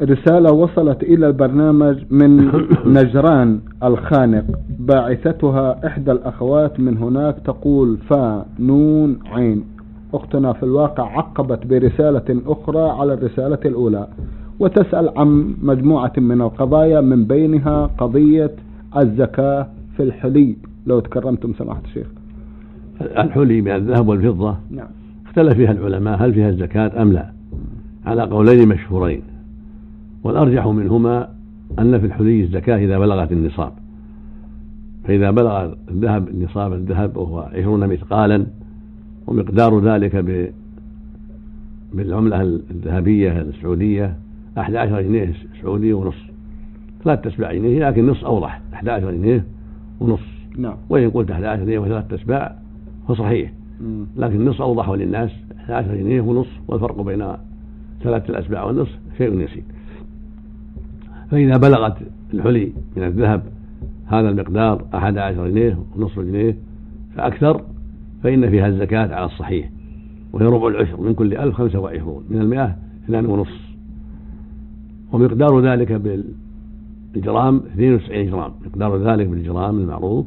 رسالة وصلت إلى البرنامج من نجران الخانق، باعثتها إحدى الأخوات من هناك، تقول فا نون عين. أختنا في الواقع عقبت برسالة أخرى على الرسالة الأولى، وتسأل عن مجموعة من القضايا، من بينها قضية الزكاة في الحلي. لو تكرمتم سماحة الشيخ. الحلي من الذهب والفضة نعم. اختلف فيها العلماء هل فيها الزكاة أم لا، على قولين مشهورين، والأرجح منهما أن في الحلي الزكاة إذا بلغت النصاب. فإذا بلغ الذهب نصاب الذهب وهو 20 مثقالا، ومقدار ذلك بالعملة الذهبية السعودية 11 جنيه سعودي ونص، 3 أسباع جنيه، لكن نص أوضح 11 جنيه ونص. نعم. وإن قلت 11 جنيه و3 أسباع فصحيح، لكن نص أوضح للناس، 11 جنيه ونص، والفرق بين 3 الأسباع والنصف شيء يسير. فإذا بلغت الحلي من الذهب هذا المقدار 11 جنيه ونصف جنيه فأكثر، فإن فيها الزكاة على الصحيح، وهي ربع العشر من كل 1000 25، من 100 2.5، ومقدار ذلك بالجرام 92 جرام، مقدار ذلك بالجرام المعروف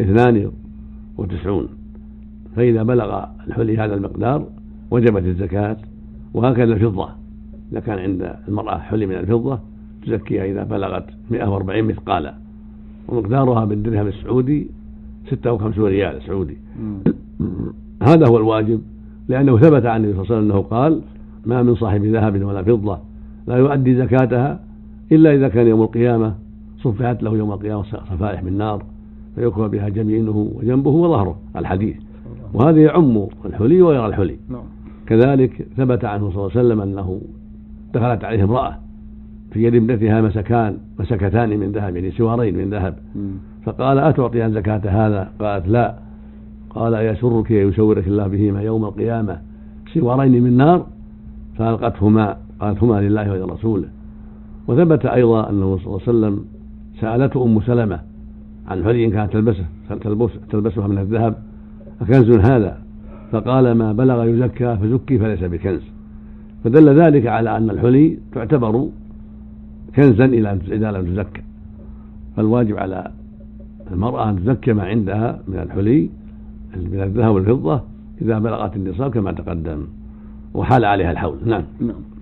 92. فإذا بلغ الحلي هذا المقدار وجبت الزكاة. وهكذا الفضة، إذا كان عند المرأة حلي من الفضة تزكيها إذا بلغت 140 مثقالا، ومقدارها بالدرهم السعودي 56 ريال سعودي. هذا هو الواجب، لأنه ثبت عن النبي صلى الله عليه وسلم أنه قال: ما من صاحب ذهب ولا فضة لا يؤدي زكاتها إلا إذا كان يوم القيامة صفحت له يوم القيامة صفائح من نار فيكوى بها جبينه وجنبه وظهره، الحديث. وهذا يعم الحلي وغير الحلي. كذلك ثبت عنه صلى الله عليه وسلم أنه دخلت عليه امرأة في يد ابنتها مسكتان من ذهب، يعني سوارين من ذهب، فقال: أتعطيها زكاة هذا؟ قالت: لا. قال: يسرك يسورك الله بهما يوم القيامة سوارين من نار؟ فألقتهما، قالت: هما لله ولرسوله. وثبت أيضا أنه صلى الله عليه وسلم سألته أم سلمة عن حلي كانت تلبسها من الذهب: أكنز هذا؟ فقال: ما بلغ يزكى فزكي فليس بكنز. فدل ذلك على أن الحلي تعتبر كنزا إذا لم تزكى. فالواجب على المرأة أن تزكي ما عندها من الحلي من الذهب والفضة إذا بلغت النصاب كما تقدم وحال عليها الحول. نعم.